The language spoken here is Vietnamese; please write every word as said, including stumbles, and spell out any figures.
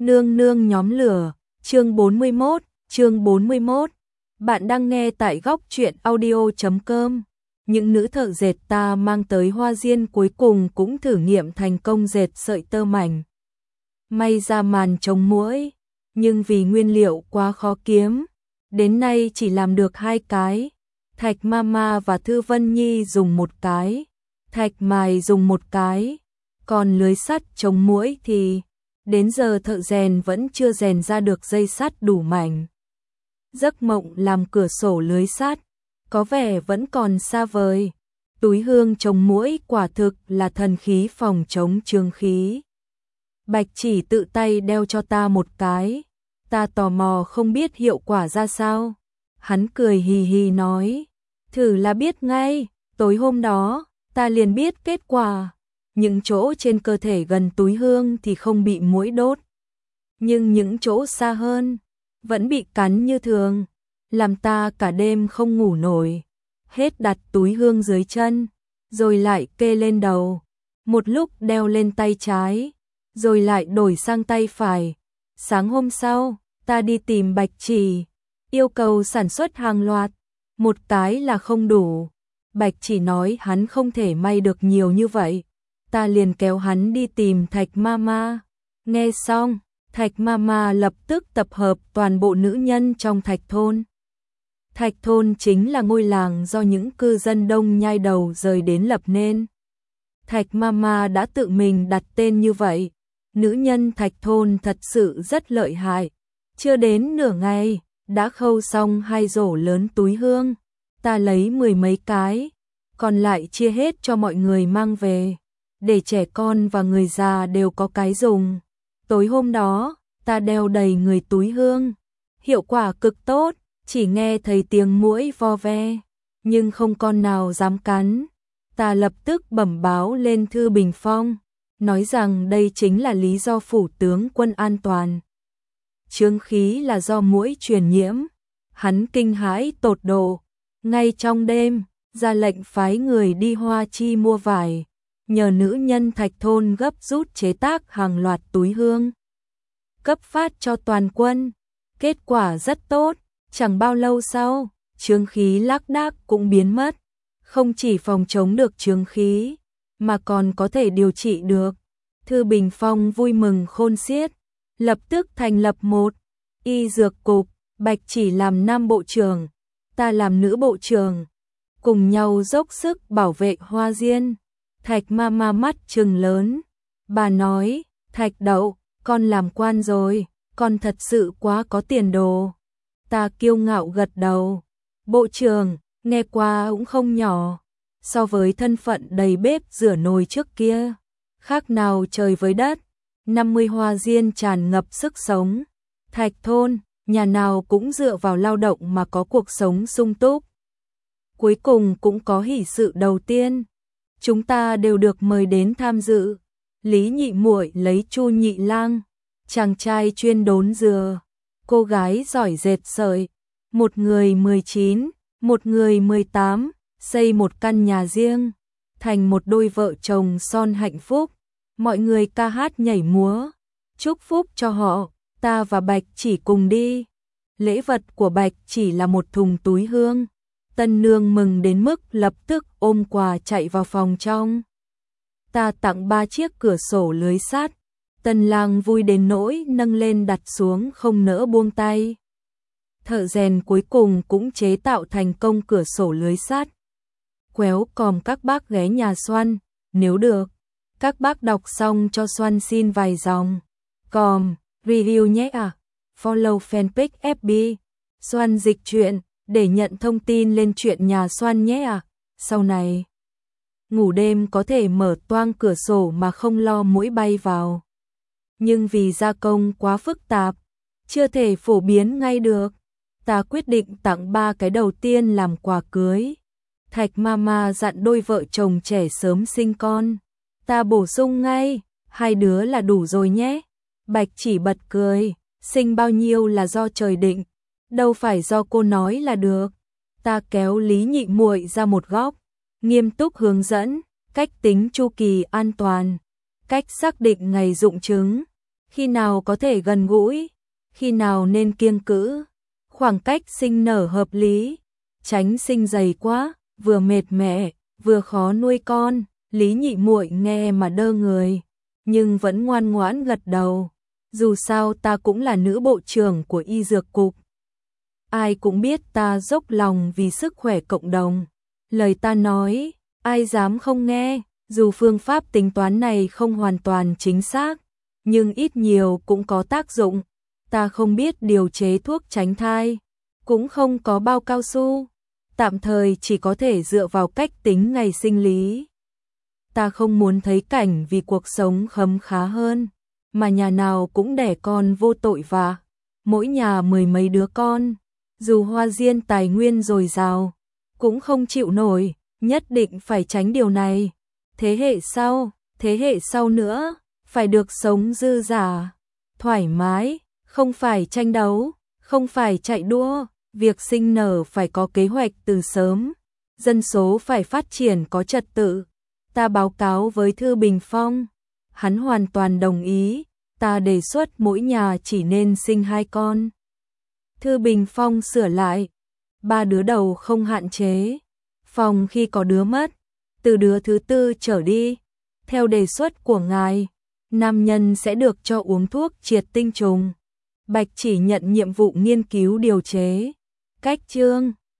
Nương nương nhóm lửa, chương bốn mươi mốt, chương bốn mươi mốt. Bạn đang nghe tại góc truyện audio chấm com. Những nữ thợ dệt ta mang tới Hoa Diên cuối cùng cũng thử nghiệm thành công dệt sợi tơ mảnh. May ra màn chống muỗi, nhưng vì nguyên liệu quá khó kiếm, đến nay chỉ làm được hai cái. Thạch Mama và Thư Vân Nhi dùng một cái, Thạch Mài dùng một cái, còn lưới sắt chống muỗi thì đến giờ thợ rèn vẫn chưa rèn ra được dây sắt đủ mảnh. Giấc mộng làm cửa sổ lưới sắt có vẻ vẫn còn xa vời. Túi hương chống muỗi quả thực là thần khí phòng chống chương khí. Bạch Chỉ tự tay đeo cho ta một cái, ta tò mò không biết hiệu quả ra sao. Hắn cười hì hì nói, thử là biết ngay. Tối hôm đó, ta liền biết kết quả. Những chỗ trên cơ thể gần túi hương thì không bị muỗi đốt, nhưng những chỗ xa hơn vẫn bị cắn như thường, làm ta cả đêm không ngủ nổi. Hết đặt túi hương dưới chân, rồi lại kê lên đầu, một lúc đeo lên tay trái, rồi lại đổi sang tay phải. Sáng hôm sau, ta đi tìm Bạch Chỉ, yêu cầu sản xuất hàng loạt, một cái là không đủ. Bạch Chỉ nói hắn không thể may được nhiều như vậy. Ta liền kéo hắn đi tìm Thạch Mama. Nghe xong, Thạch Mama lập tức tập hợp toàn bộ nữ nhân trong Thạch thôn. Thạch thôn chính là ngôi làng do những cư dân Đông Nhai Đầu rời đến lập nên. Thạch Mama đã tự mình đặt tên như vậy. Nữ nhân Thạch thôn thật sự rất lợi hại. Chưa đến nửa ngày, đã khâu xong hai rổ lớn túi hương. Ta lấy mười mấy cái, còn lại chia hết cho mọi người mang về, để trẻ con và người già đều có cái dùng. Tối hôm đó, ta đeo đầy người túi hương, hiệu quả cực tốt, chỉ nghe thấy tiếng muỗi vo ve, nhưng không con nào dám cắn. Ta lập tức bẩm báo lên Thư Bình Phong, nói rằng đây chính là lý do phủ tướng quân an toàn. Chương khí là do muỗi truyền nhiễm. Hắn kinh hãi tột độ, ngay trong đêm, ra lệnh phái người đi Hoa Chi mua vải, nhờ nữ nhân Thạch thôn gấp rút chế tác hàng loạt túi hương, cấp phát cho toàn quân. Kết quả rất tốt, chẳng bao lâu sau, chướng khí lác đác cũng biến mất. Không chỉ phòng chống được chướng khí, mà còn có thể điều trị được. Thư Bình Phong vui mừng khôn xiết, lập tức thành lập một y dược cục. Bạch Chỉ làm nam bộ trưởng, ta làm nữ bộ trưởng, cùng nhau dốc sức bảo vệ Hoa Diên. Thạch Mama mắt trừng lớn, bà nói, Thạch Đậu, con làm quan rồi, con thật sự quá có tiền đồ. Ta kiêu ngạo gật đầu, bộ trưởng, nghe qua cũng không nhỏ, so với thân phận đầy bếp rửa nồi trước kia, khác nào trời với đất. năm mươi Hoa Diên tràn ngập sức sống, Thạch thôn, nhà nào cũng dựa vào lao động mà có cuộc sống sung túc. Cuối cùng cũng có hỷ sự đầu tiên, chúng ta đều được mời đến tham dự. Lý Nhị muội lấy Chu Nhị Lang, chàng trai chuyên đốn dừa, cô gái giỏi dệt sợi, một người mười chín, một người mười tám, xây một căn nhà riêng, thành một đôi vợ chồng son hạnh phúc. Mọi người ca hát nhảy múa, chúc phúc cho họ. Ta và Bạch Chỉ cùng đi. Lễ vật của Bạch Chỉ là một thùng túi hương. Tân nương mừng đến mức lập tức ôm quà chạy vào phòng trong. Ta tặng ba chiếc cửa sổ lưới sắt. Tân lang vui đến nỗi nâng lên đặt xuống không nỡ buông tay. Thợ rèn cuối cùng cũng chế tạo thành công cửa sổ lưới sắt. Quéo còm các bác ghé nhà Xoăn, nếu được, các bác đọc xong cho Xoăn xin vài dòng. Còm, review nhé à. Follow fanpage ép bê, Xoăn dịch truyện, để nhận thông tin lên chuyện nhà Xoăn nhé à. Sau này, ngủ đêm có thể mở toang cửa sổ mà không lo muỗi bay vào. Nhưng vì gia công quá phức tạp, chưa thể phổ biến ngay được. Ta quyết định tặng ba cái đầu tiên làm quà cưới. Thạch Mama dặn đôi vợ chồng trẻ sớm sinh con. Ta bổ sung ngay, hai đứa là đủ rồi nhé. Bạch Chỉ bật cười, sinh bao nhiêu là do trời định, đâu phải do cô nói là được. Ta kéo Lý Nhị muội ra một góc, nghiêm túc hướng dẫn cách tính chu kỳ an toàn, cách xác định ngày dụng trứng, khi nào có thể gần gũi, khi nào nên kiêng cữ, khoảng cách sinh nở hợp lý, tránh sinh dày quá, vừa mệt mẹ, vừa khó nuôi con. Lý Nhị muội nghe mà đơ người, nhưng vẫn ngoan ngoãn gật đầu. Dù sao ta cũng là nữ bộ trưởng của y dược cục. Ai cũng biết ta dốc lòng vì sức khỏe cộng đồng. Lời ta nói, ai dám không nghe, dù phương pháp tính toán này không hoàn toàn chính xác, nhưng ít nhiều cũng có tác dụng. Ta không biết điều chế thuốc tránh thai, cũng không có bao cao su, tạm thời chỉ có thể dựa vào cách tính ngày sinh lý. Ta không muốn thấy cảnh vì cuộc sống khấm khá hơn, mà nhà nào cũng đẻ con vô tội vạ, mỗi nhà mười mấy đứa con, dù Hoa Diên tài nguyên dồi dào, cũng không chịu nổi, nhất định phải tránh điều này. Thế hệ sau, thế hệ sau nữa, phải được sống dư dả, thoải mái, không phải tranh đấu, không phải chạy đua, việc sinh nở phải có kế hoạch từ sớm, dân số phải phát triển có trật tự. Ta báo cáo với Thư Bình Phong, hắn hoàn toàn đồng ý, ta đề xuất mỗi nhà chỉ nên sinh hai con. Thư Bình Phong sửa lại, ba đứa đầu không hạn chế, phòng khi có đứa mất, từ đứa thứ tư trở đi, theo đề xuất của ngài, nam nhân sẽ được cho uống thuốc triệt tinh trùng. Bạch chỉ nhận nhiệm vụ nghiên cứu điều chế, cách chương.